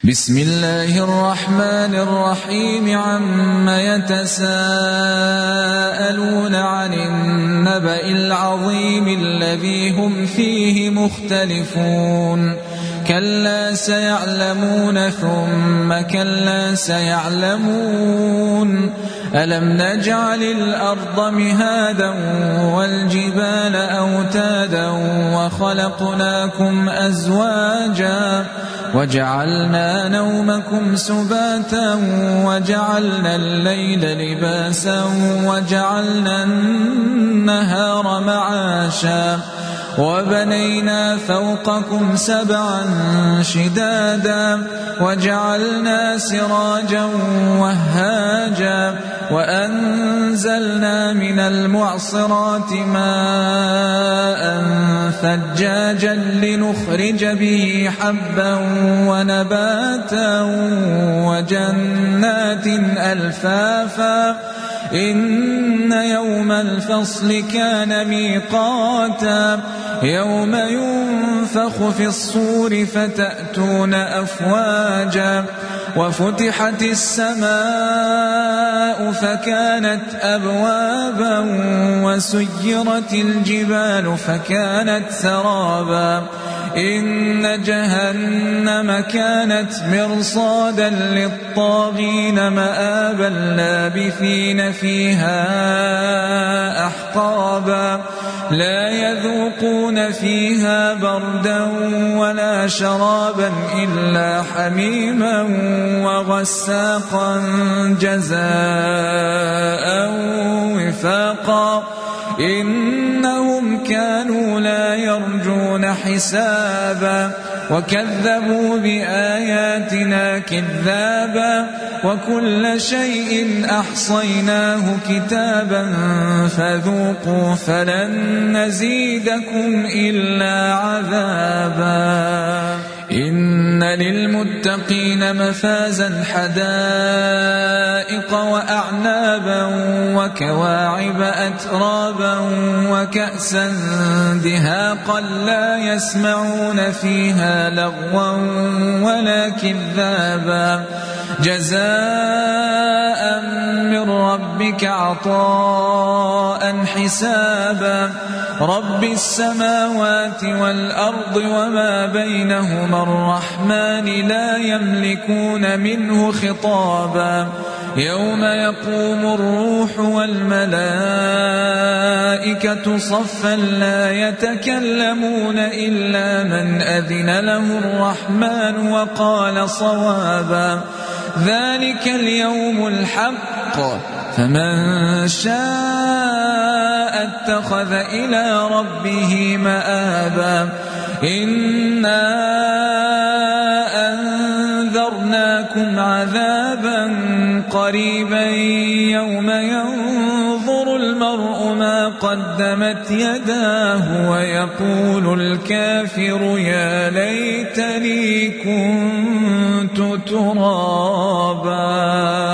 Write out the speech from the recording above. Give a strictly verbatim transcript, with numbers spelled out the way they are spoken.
بسم الله الرحمن الرحيم عم يتساءلون عن النبأ العظيم الذي هم فيه مختلفون كلا سيعلمون ثم كلا سيعلمون ألم نجعل الأرض مهادا والجبال أوتادا وخلقناكم أزواجا وجعلنا نومكم سباتا وجعلنا الليل لباسا وجعلنا النهار معاشا وبنينا فوقكم سبعا شدادا وجعلنا سراجا وهاجا وأنزلنا من المعصرات ماء ثجاجا لنخرج به حبا ونباتا وجنات ألفافا إن يوم الفصل كان ميقاتا يوم ينفخ في الصور فتأتون أفواجا وفتحت السماء فكانت أبوابا وسيرت الجبال فكانت سرابا إن جهنم كانت مرصادا للطاغين مآبا لابثين فيها أحقابا لا يذوقون فيها بردا ولا شرابا إلا حميما وغساقا جزاء وفاقا إنهم كانوا لا يرجون حسابا وكذبوا بآياتنا كذابا وكل شيء أحصيناه كتابا فذوقوا فلن نزيدكم إلا عذابا إن للمتقين مفازا حدائق وأعنابا وكواعب أترابا وكأسا دهاقا لا يسمعون فيها لغوا ولا كذابا جزاء من ربك عطاء حسابا رب السماوات والأرض وما بينهما الرحمن لا يملكون منه خطابا يوم يقوم الروح والملائكة صفا لا يتكلمون إلا من أذن له الرحمن وقال صوابا ذلك اليوم الحق فمن شاء اتخذ إلى ربه مآبا إنا أنذرناكم عذابا قريبا يوم ينظر المرء ما قدمت يداه ويقول الكافر يا ليتني كنت ترابا.